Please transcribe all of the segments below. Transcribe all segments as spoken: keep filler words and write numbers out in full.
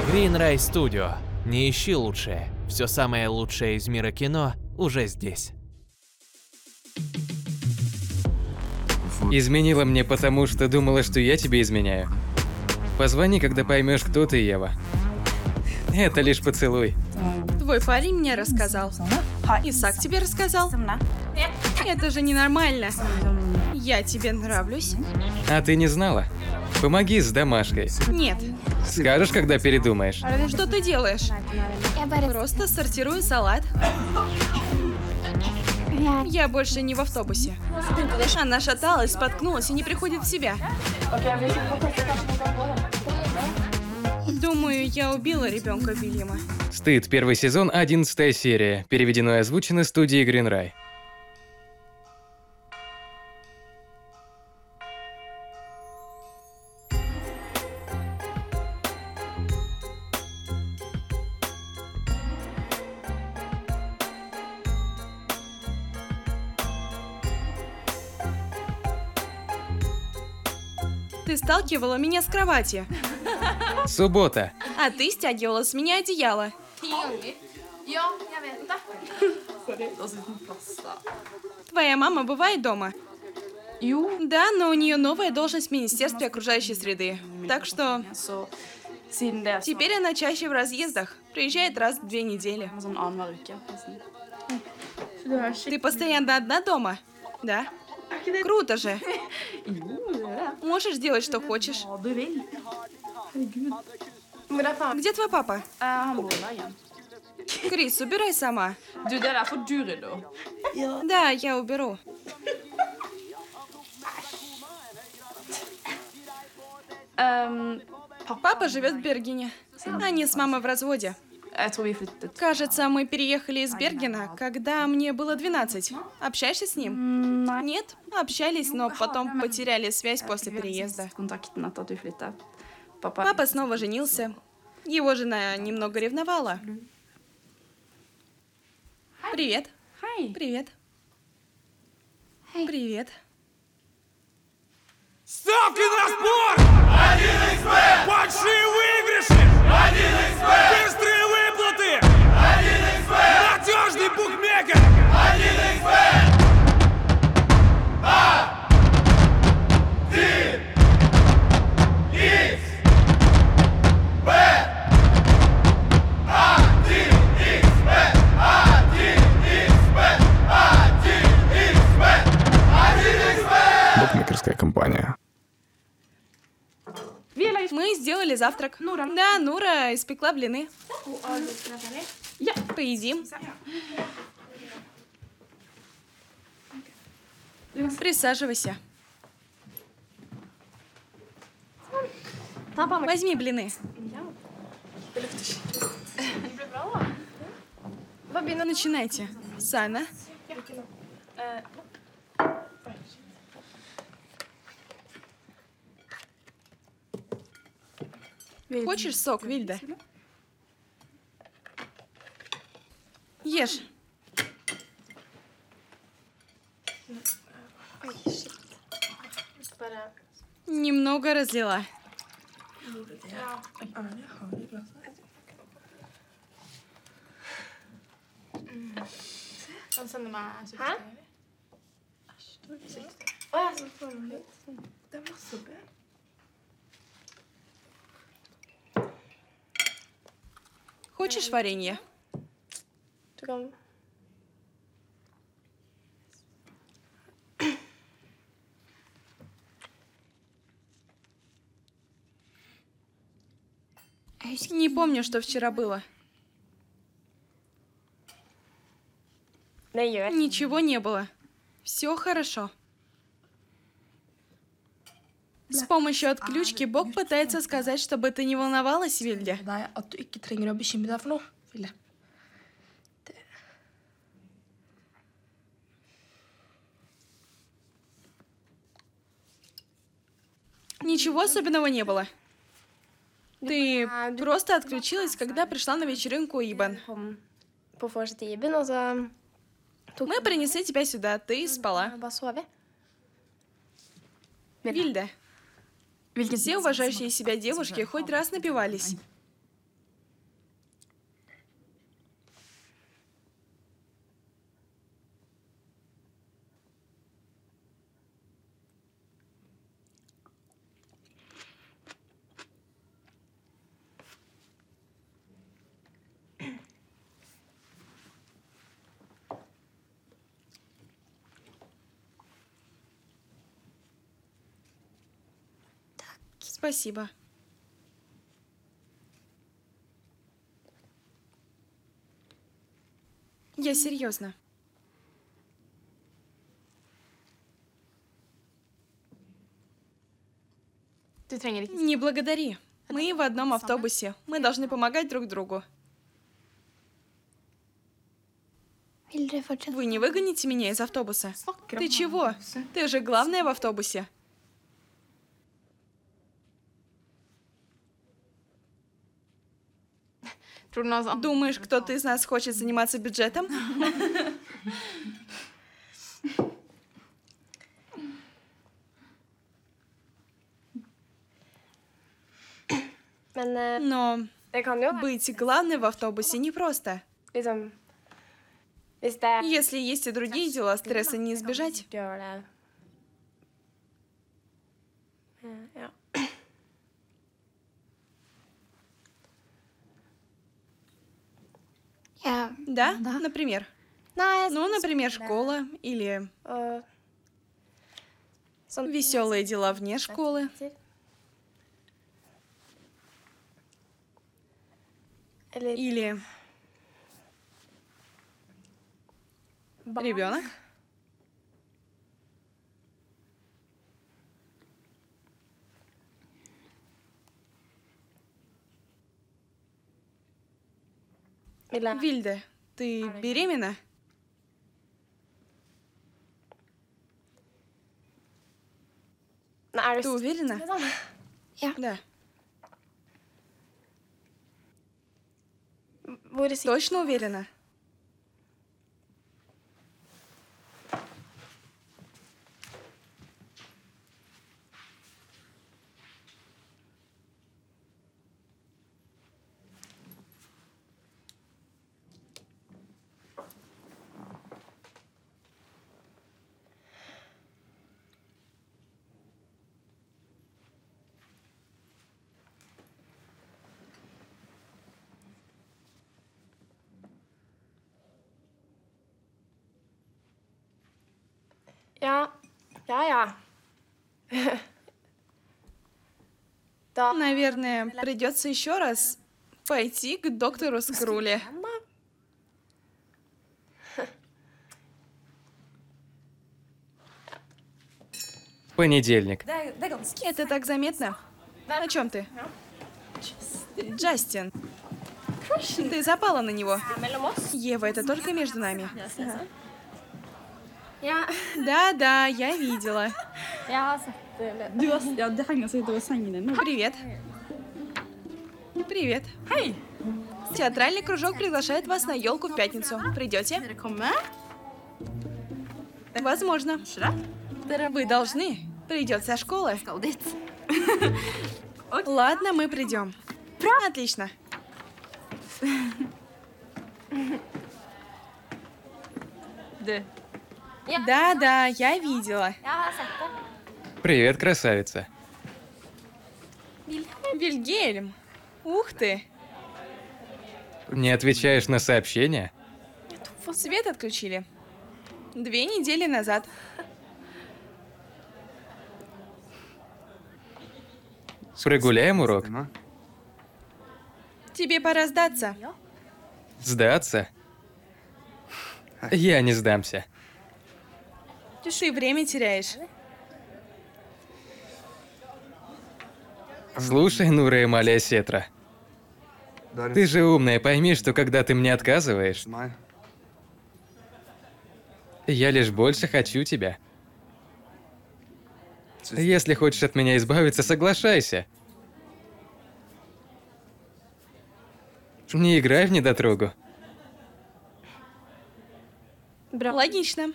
Greenray Studio. Не ищи лучшее. Все самое лучшее из мира кино уже здесь. Изменила мне потому, что думала, что я тебе изменяю. Позвони, когда поймешь, кто ты, Ева. Это лишь поцелуй. Твой парень мне рассказал. Исаак тебе рассказал? Это же ненормально. Я тебе нравлюсь? А ты не знала? Помоги с домашкой. Нет. Скажешь, когда передумаешь. Что ты делаешь? Просто сортирую салат. Я больше не в автобусе. Она шаталась, споткнулась и не приходит в себя. Думаю, я убила ребенка Вильяма. Стыд, первый сезон, одиннадцатая серия. Переведено и озвучено студией Greenray. Ты сталкивала меня с кровати, Суббота. а ты стягивала с меня одеяло. Твоя мама бывает дома? Да, но у нее новая должность в Министерстве окружающей среды. Так что теперь она чаще в разъездах. Приезжает раз в две недели. Ты постоянно одна дома? Да. Круто же. Можешь делать, что хочешь. Где твой папа? Крис, убирай сама. Да, я уберу. Папа живет в Бергене. Они с мамой в разводе. Кажется, мы переехали из Бергена, когда мне было двенадцать. Общаешься с ним? Нет, общались, но потом потеряли связь после переезда. Папа снова женился. Его жена немного ревновала. Привет. Привет. Привет. Ставки на спорт! один икс бет! Большие выигрыши! один икс бет! Быстрые выплаты! один икс бет! Надежный букмекер! один икс бет! один икс бет! один икс бет! один икс бет! один икс бет! один икс бет! Букмекерская компания. Мы сделали завтрак. Да, Нура испекла блины. Поедим. Присаживайся. Возьми блины. Начинайте. Сана. Хочешь сок, Вильда? Ешь. Немного разлила. Хочешь варенье? Не помню, что вчера было. Ничего не было. Все хорошо. С помощью отключки Бог пытается сказать, чтобы ты не волновалась, Вильда. Ничего особенного не было. Ты просто отключилась, когда пришла на вечеринку Ибан. Мы принесли тебя сюда, ты спала. Вильда, все уважающие себя девушки хоть раз напивались. Спасибо. Я серьезно. Не благодари. Мы в одном автобусе. Мы должны помогать друг другу. Вы не выгоните меня из автобуса? Ты чего? Ты же главная в автобусе. Думаешь, кто-то из нас хочет заниматься бюджетом? Но быть главной в автобусе непросто. Если есть и другие дела, стресса не избежать. Да? Например? Ну, например, школа или веселые дела вне школы. Или ребенок. Вильде, ты беременна? Ты уверена? Да. Точно уверена? Ja, ja, ja. Да. Наверное, придется еще раз пойти к доктору Скруле. Понедельник. Это так заметно. О чем ты? Джастин. Ты запала на него. Ева, это только между нами. Ja. Да-да, я видела. Jeg har sett det. Du har, ja, det henger seg utover sengen din. Привет. Привет. Hei! Театральный кружок приглашает вас на елку в пятницу. Придете? Dere komme? Возможно. Вы должны. Придет со школы. Skal dit. Ладно, мы придем. Отлично. Du. Да-да, я видела. Jeg har sett det. Привет, красавица. Вильгельм. Ух ты. Не отвечаешь на сообщения? Свет отключили. Две недели назад. Прогуляем урок? Тебе пора сдаться. Сдаться? Я не сдамся. Ты время теряешь. Слушай, Нура Эмалия Сетра. Ты же умная, пойми, что когда ты мне отказываешь, я лишь больше хочу тебя. Если хочешь от меня избавиться, соглашайся. Не играй в недотрогу. Логично.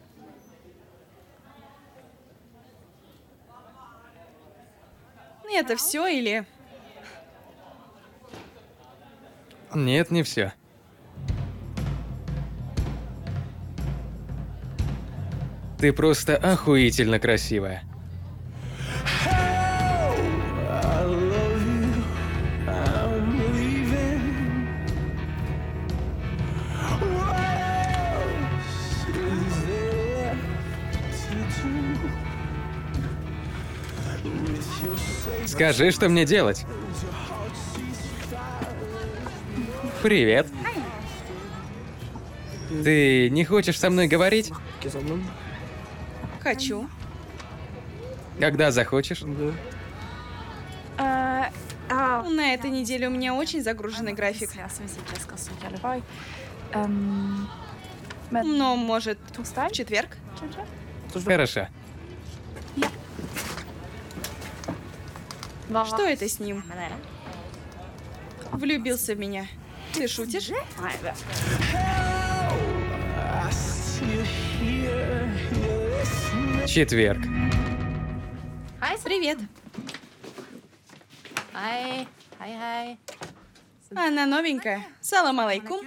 Это все или... Нет, не все. Ты просто охуительно красивая. Скажи, что мне делать. Привет. Ты не хочешь со мной говорить? Хочу. Когда захочешь? Eh, ja. На этой неделе у меня очень загруженный график. Jeg syns ikke jeg skal søke hele dag. Um, men Но, может, в torsdag, четверг? kanskje? Хорошо. Hva Что это с ним? med dere? Влюбился в меня. Ты шутишь? Nei, det Четверг. Привет. Hei, hei, hei. Она новенькая. Салам алейкум.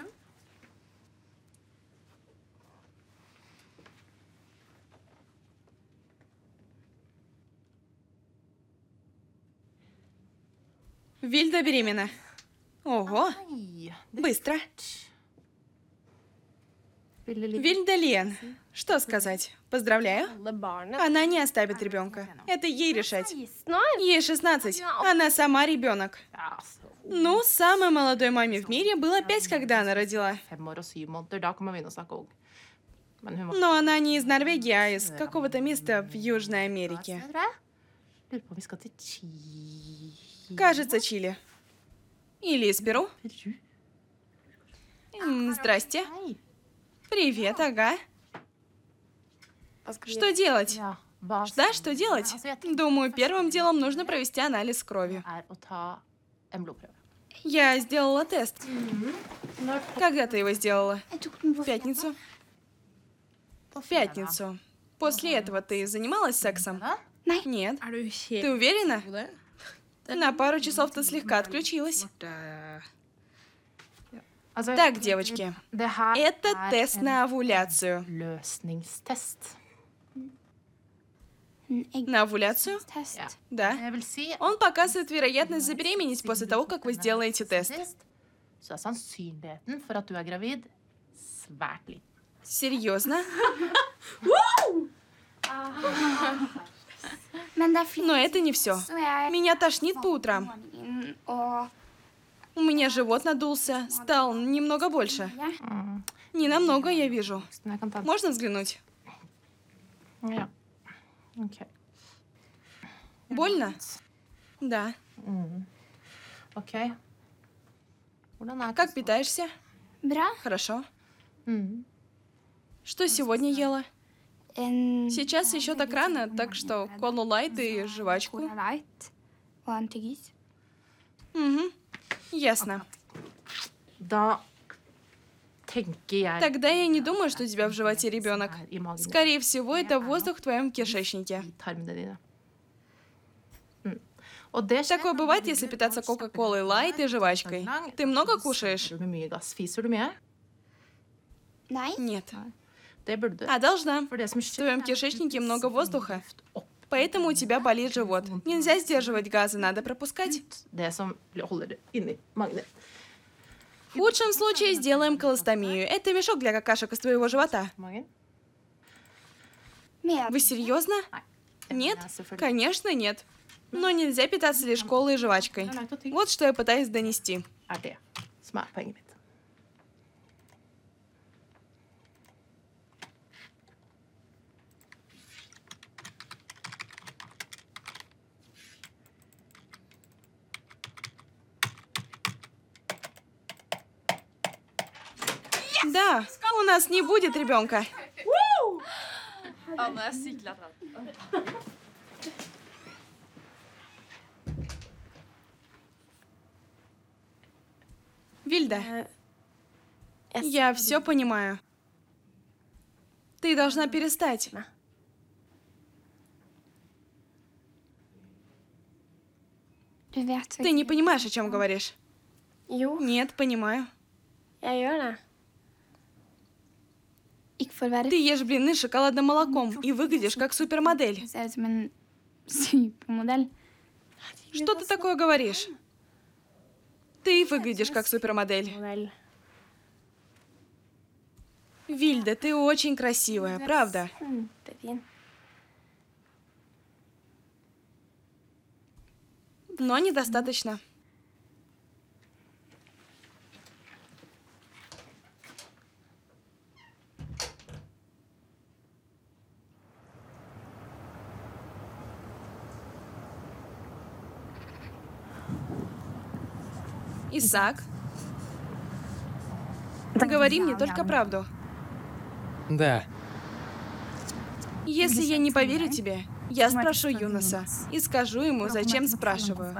Вильда беременна. Ого, Hei. быстро. Ville litt Вильда Лен. Что сказать? Поздравляю. alle barnet. Она не оставит ребенка. Это ей решать. seksten år? Ей шестнадцать. Она сама ребенок. Ja, altså. Ну, самой молодой маме в мире было пять, когда она родила. Fem år og syv måneder, da kan man begynne å snakke òg. Men hun var Но она не из Норвегии, а из какого-то места в Южной Америке. tror jeg. Lurer på om vi skal til Chile. Кажется, Чили. Или из Перу. Peru? М, Здрасте. Hei. Привет, ага. Что делать? Ja, hva Да, что делать? Altså, jeg tenker Думаю, первым делом нужно провести анализ крови. er å ta en blodprøve. Я сделала тест. Когда ты его сделала? В пятницу. В пятницу. После этого ты занималась сексом? Нет. Ты уверена? На пару часов ты слегка отключилась. Altså, Так, девочки, det her это er тест en на овуляцию. løsningstest. На овуляцию? Ja. Да. Jeg vil si Он показывает вероятность забеременеть после того, как вы сделаете тест. så er sannsynligheten for at du er gravid svært liten. Серьезно? Men det er fint, Но это не все. så jeg Меня тошнит по утрам. morgenen, og У меня живот надулся, стал немного больше. Не намного, я вижу. Men jeg kan ta Можно взглянуть? Ja. OK. Больно? Да. OK. Hvordan er Как питаешься? bra. Хорошо. Mm. Что сегодня ела? En Сейчас еще так рано, так что колу лайт и жвачку. Cola Light og en tyggis. Угу. Ясно. Da tenker jeg Тогда я не думаю, что у тебя в животе ребенок. er i magen din, Скорее всего, это воздух в твоем кишечнике. i tarmene dine. Mm. Og det skjer Такое бывает, если питаться кока-колой лайт и жвачкой. Ты много кушаешь? Spiser du mye gass? Spiser du mye? Nei. Нет. Det burde du. А должна. For det som В skjer, твоем er at кишечнике много воздуха, opp поэтому у тебя болит живот. Нельзя сдерживать газы, надо пропускать. det som holder det inni magen din. В худшем случае сделаем колостомию. Это мешок для какашек из твоего живота. Magen? Med Вы серьезно? Nei. Нет? Ja, selvfølgelig. Конечно, нет. Но нельзя питаться лишь колой и жвачкой. Det er langt å tygge. Вот что я пытаюсь донести. Er det som er poenget mitt. Да, у нас не будет ребенка. Вильда, я все понимаю. Ты должна перестать. Du vet Ты не понимаешь, о чем говоришь. Jo, Нет, понимаю. jeg gjør det. Ikke for å være Ты ешь блины с шоколадным молоком и выглядишь как супермодель. ser ut som en supermodell. Что ты такое говоришь? Ты выглядишь как супермодель. Modell. Вильда, ты очень красивая, правда? Kjempefin. Но недостаточно. Исаак, говори мне только правду. Да. Если я не поверю тебе, я спрошу Юноса и скажу ему, зачем спрашиваю.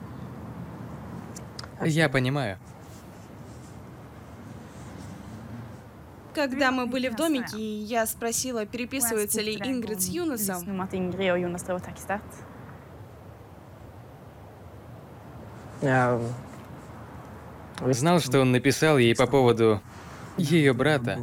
Я понимаю. Когда мы были в домике, и я спросила, переписывается ли Ингрид с Юносом, Я... Знал, что он написал ей по поводу ее брата.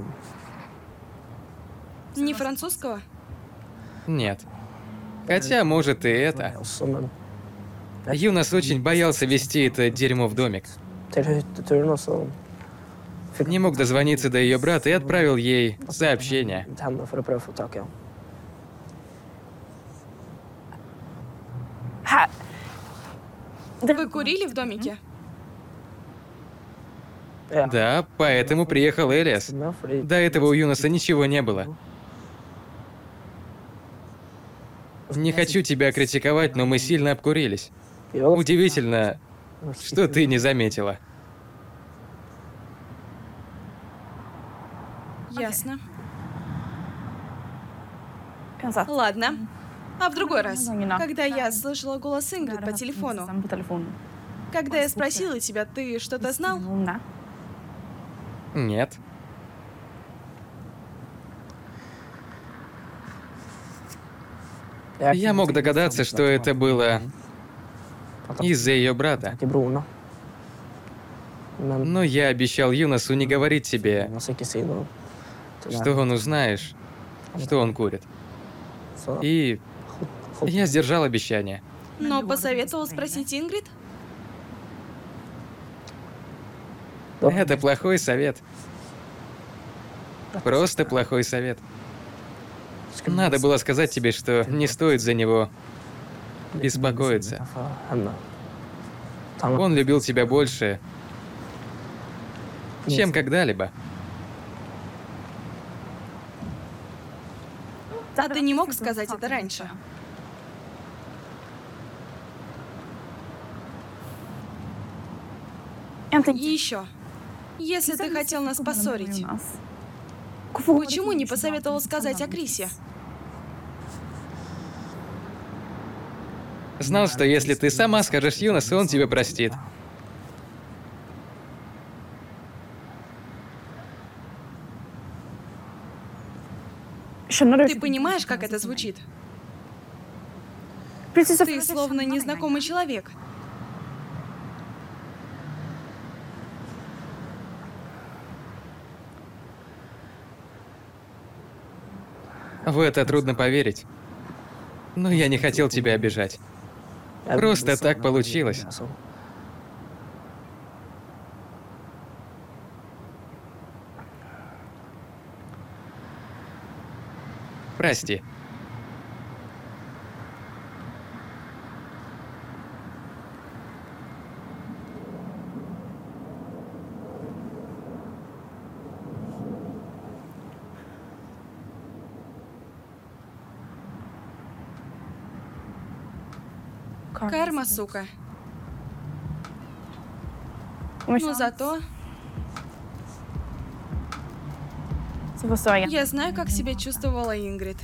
не французского? Нет. Хотя, может, и это. Men Юнос очень боялся вести это дерьмо в домик. till hytteturen och så Не mог дозвониться до ее брата и отправил ей сообщение. till henne för att pröva få tag i honom. Вы курили в домике? Ja. Да, поэтому приехал Элиас. Ja, fordi До этого у Юноса ничего не было. Не хочу тебя критиковать, но мы сильно обкурились. jag Удивительно, что ты не заметила. Ясно. Ладно. А в другой раз, когда я слышала голос Ингрид по телефону, когда я спросила тебя, ты что-то знал? Нет. Я мог догадаться, что это было из-за ее брата. till brorna. Men Но я обещал Юносу не говорить тебе, jag sticker sidan. что он узнаешь, что он курит. Så И я сдержал обещание. Но посоветовал спросить Ингрид? Это плохой совет. Просто плохой совет. Надо было сказать тебе, что не стоит за него беспокоиться. för henne. Han Он любил тебя больше, чем когда-либо. А ты не мог сказать это раньше? И еще. Если ты хотел нас поссорить, почему не посоветовал сказать о Крисе? Знал, что если ты сама скажешь Юносу, он тебя простит. Ты понимаешь, как это звучит? Ты словно незнакомый человек. В это трудно поверить. Но я не хотел тебя обижать. Просто так получилось. Alltså, Прости. Карма, сука. Но зато я знаю, как себя чувствовала Ингрид.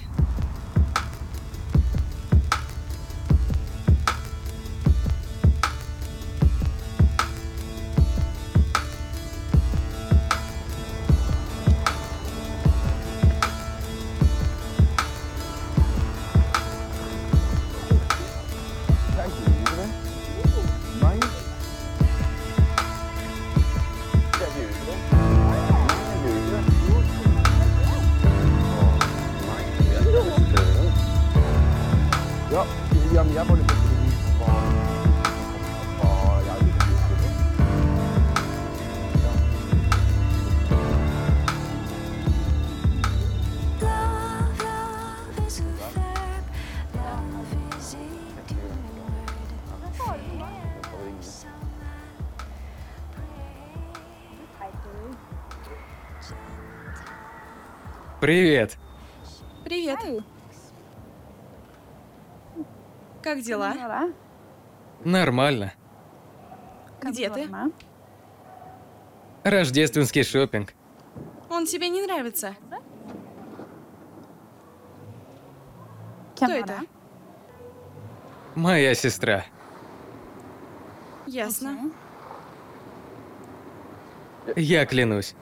Привет. Привет. Как дела? Нормально. Где ты? Рождественский шопинг. Он тебе не нравится? Кто это? Моя сестра. Ясно. Я клянусь.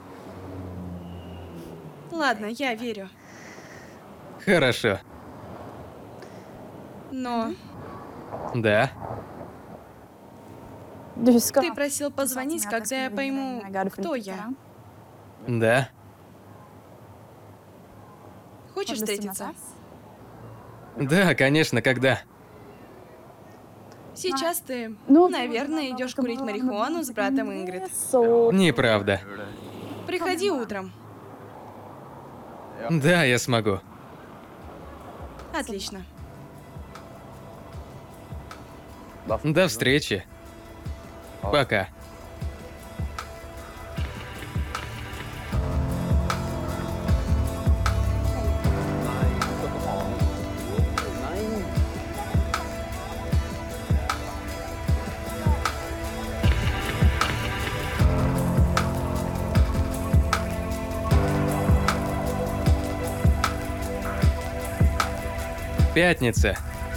Ладно, я верю. Хорошо. Но Да. ты просил позвонить, когда я пойму, кто я. Да. Хочешь встретиться? Да, конечно, когда? Сейчас ты, наверное, идешь курить марихуану с братом Ингрид. Неправда. Приходи утром. Да, я смогу. Отлично. До встречи. Пока. Пятница.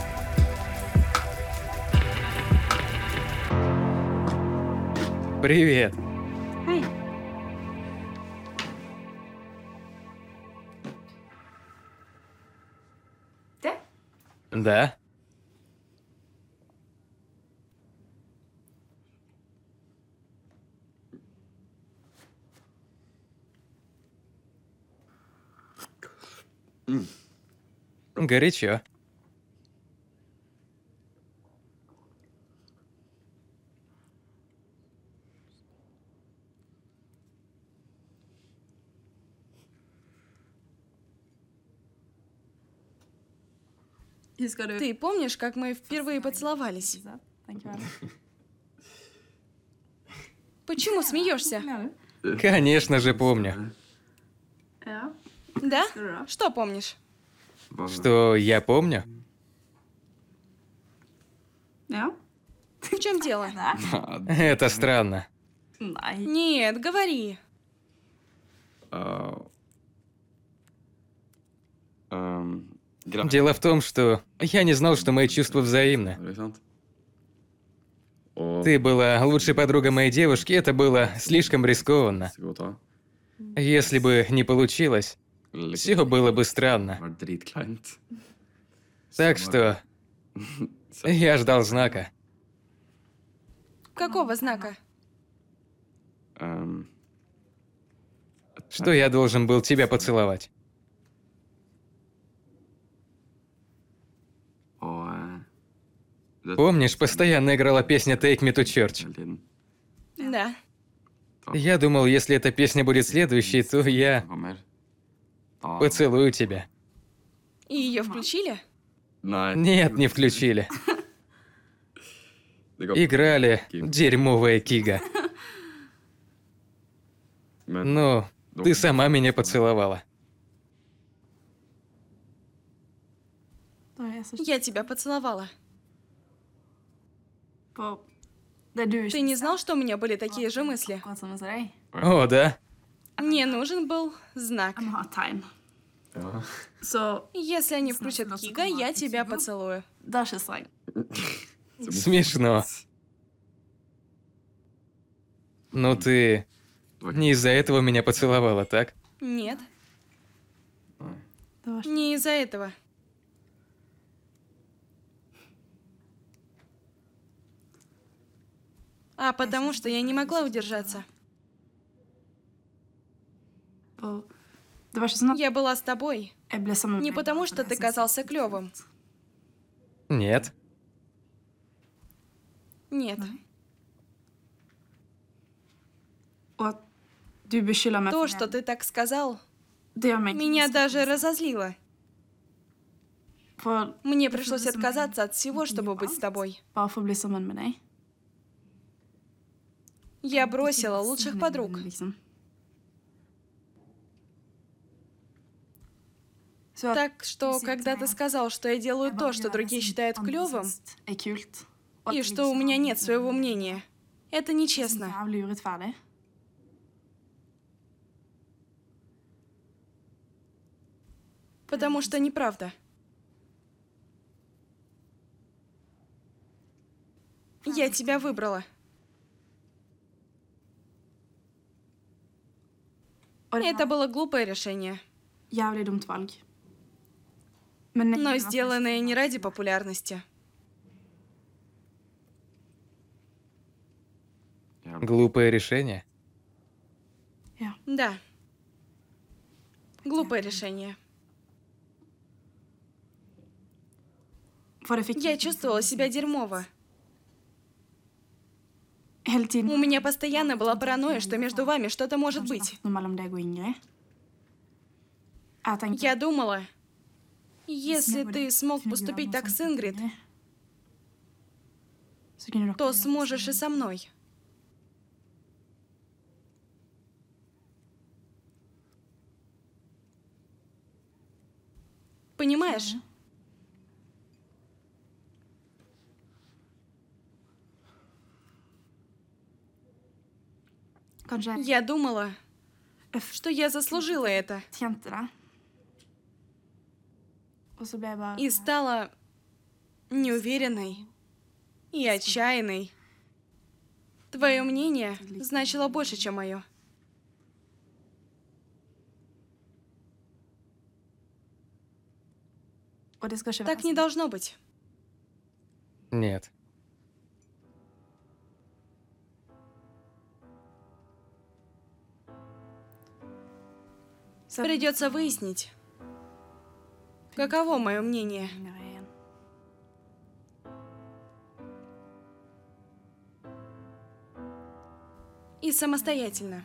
Привет. Да. Горячо. Ты помнишь, как мы впервые поцеловались? Почему смеешься? Конечно же помню. Да? Что помнишь? Что я помню? В чем дело? Это странно. Нет, говори. Дело в том, что я не знал, что мои чувства взаимны. Ты была лучшей подругой моей девушки, это было слишком рискованно. Если бы не получилось, все было бы странно. Так что я ждал знака. Какого знака? Что я должен был тебя поцеловать. Помнишь, постоянно играла песня Take Me to Church? Да. Я думал, если эта песня будет следующей, то я поцелую тебя. И ее включили? Нет, не включили. Играли дерьмовая Кига. Ну, ты сама меня поцеловала. Я тебя поцеловала. Ты не знал, что у меня были такие же мысли? О, да? Мне нужен был знак. Если они включат Кига, я тебя поцелую. Смешно. Ну ты не из-за этого меня поцеловала, так? Нет. Не из-за этого. А потому что я не могла удержаться. Я была с тобой. Не потому что ты казался клёвым. Нет. Нет. То, что ты так сказал, меня даже разозлило. Мне пришлось отказаться от всего, чтобы быть с тобой. Я бросила лучших подруг. Так что, когда ты сказал, что я делаю то, что другие считают клёвым, и что у меня нет своего мнения, это нечестно. Потому что неправда. Я тебя выбрала. Это было глупое решение. Но сделанное не ради популярности. Глупое решение? Да. Глупое решение. Я чувствовала себя дерьмово. У меня постоянно была паранойя, что между вами что-то может быть. Я думала, если ты смог поступить так с Ингрид, то сможешь и со мной. Понимаешь? Я думала, что я заслужила это. И стала неуверенной и отчаянной. Твое мнение значило больше, чем мое. Так не должно быть. Нет. Придется выяснить, каково мое мнение. И самостоятельно.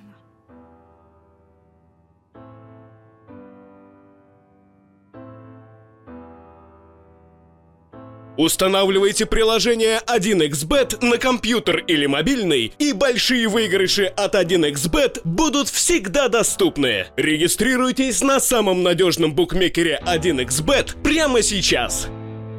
Устанавливайте приложение один икс бет на компьютер или мобильный, и большие выигрыши от один икс бет будут всегда доступны. Регистрируйтесь на самом надежном букмекере один икс бет прямо сейчас.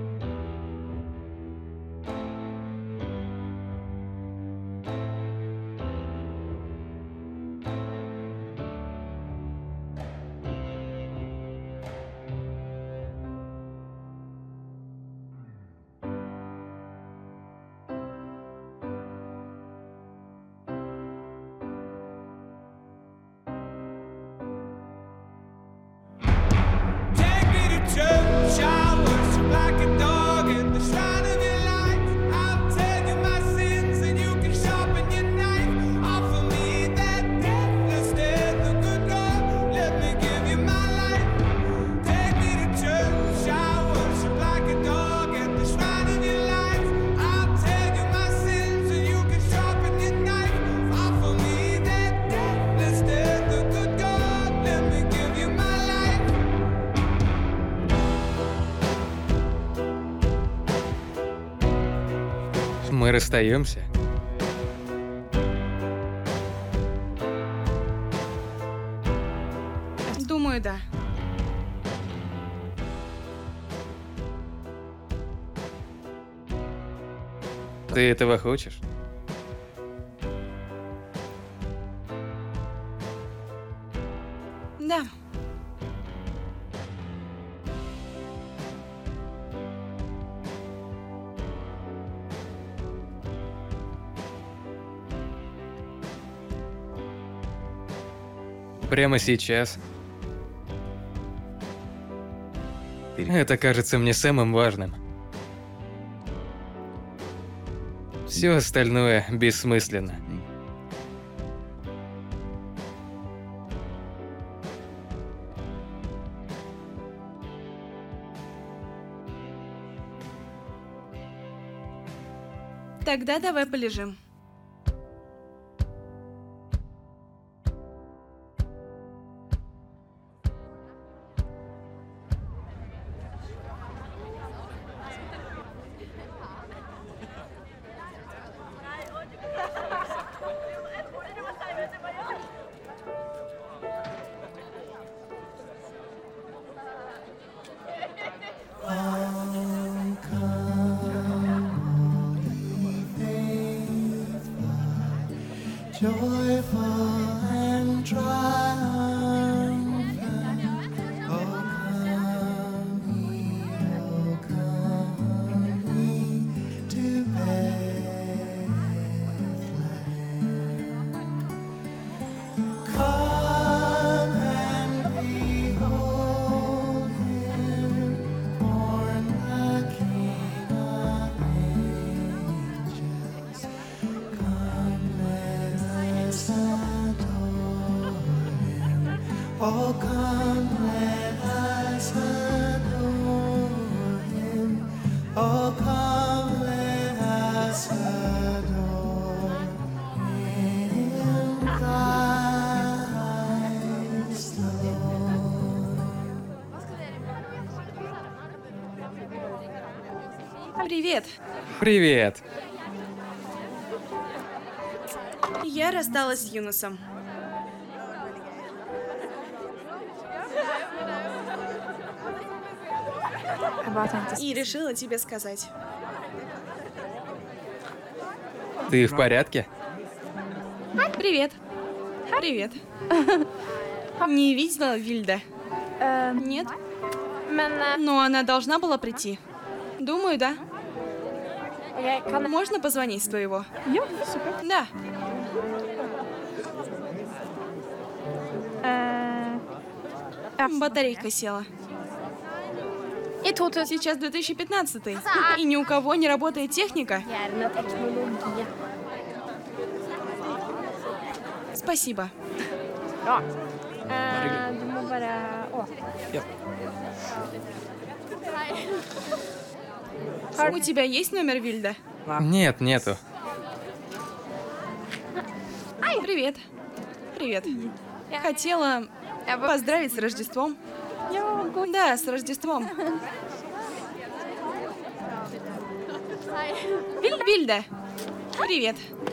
Мы расстаемся? Думаю, да. Ты этого хочешь? Да. Прямо сейчас. Это кажется мне самым важным. Все остальное бессмысленно. Тогда давай полежим. Привет. Привет. Я рассталась с Юнусом. И решила тебе сказать. Ты в порядке? Привет. Привет. Не видела Вильда? Нет? Но она должна была прийти. Думаю, да. Можно позвонить с твоего? Да. Батарейка села. Сейчас две тысячи пятнадцатый, и ни у кого не работает техника. Спасибо. У тебя есть номер Вильда? Нет, нету. Привет. Привет. Хотела поздравить с Рождеством. Да, с Рождеством. Вильда. Привет.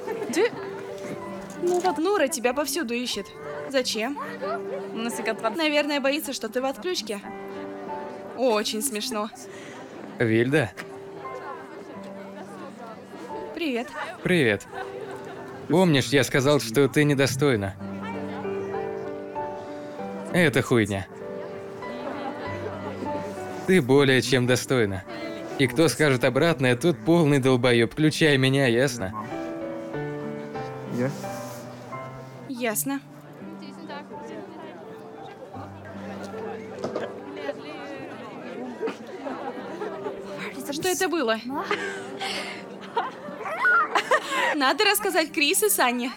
Нура тебя повсюду ищет. Зачем? Наверное, боится, что ты в отключке. Очень смешно. Вильда? Привет. Привет. Помнишь, я сказал, что ты недостойна? Это хуйня. Ты более чем достойна. И кто скажет обратное, тот полный долбоёб, включая меня, ясно? Ясно. Что это было? Надо рассказать Крис и Сане.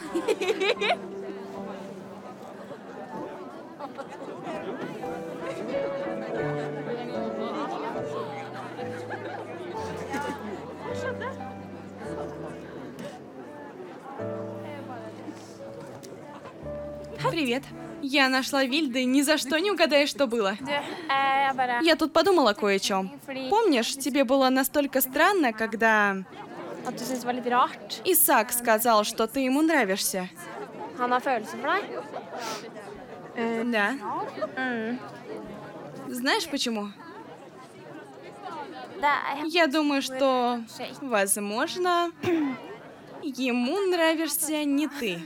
Привет. Я нашла Вильды, ни за что не угадаешь, что было. Я тут подумала кое о чем. Помнишь, тебе было настолько странно, когда Исаак сказал, что ты ему нравишься? Да. Знаешь почему? Я думаю, что, возможно, ему нравишься не ты.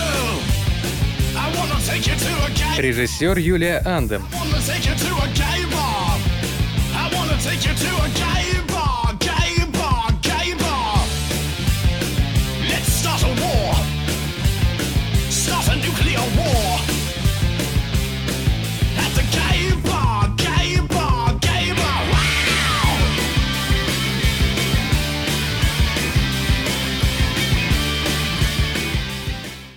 Режиссер Юлия Андем.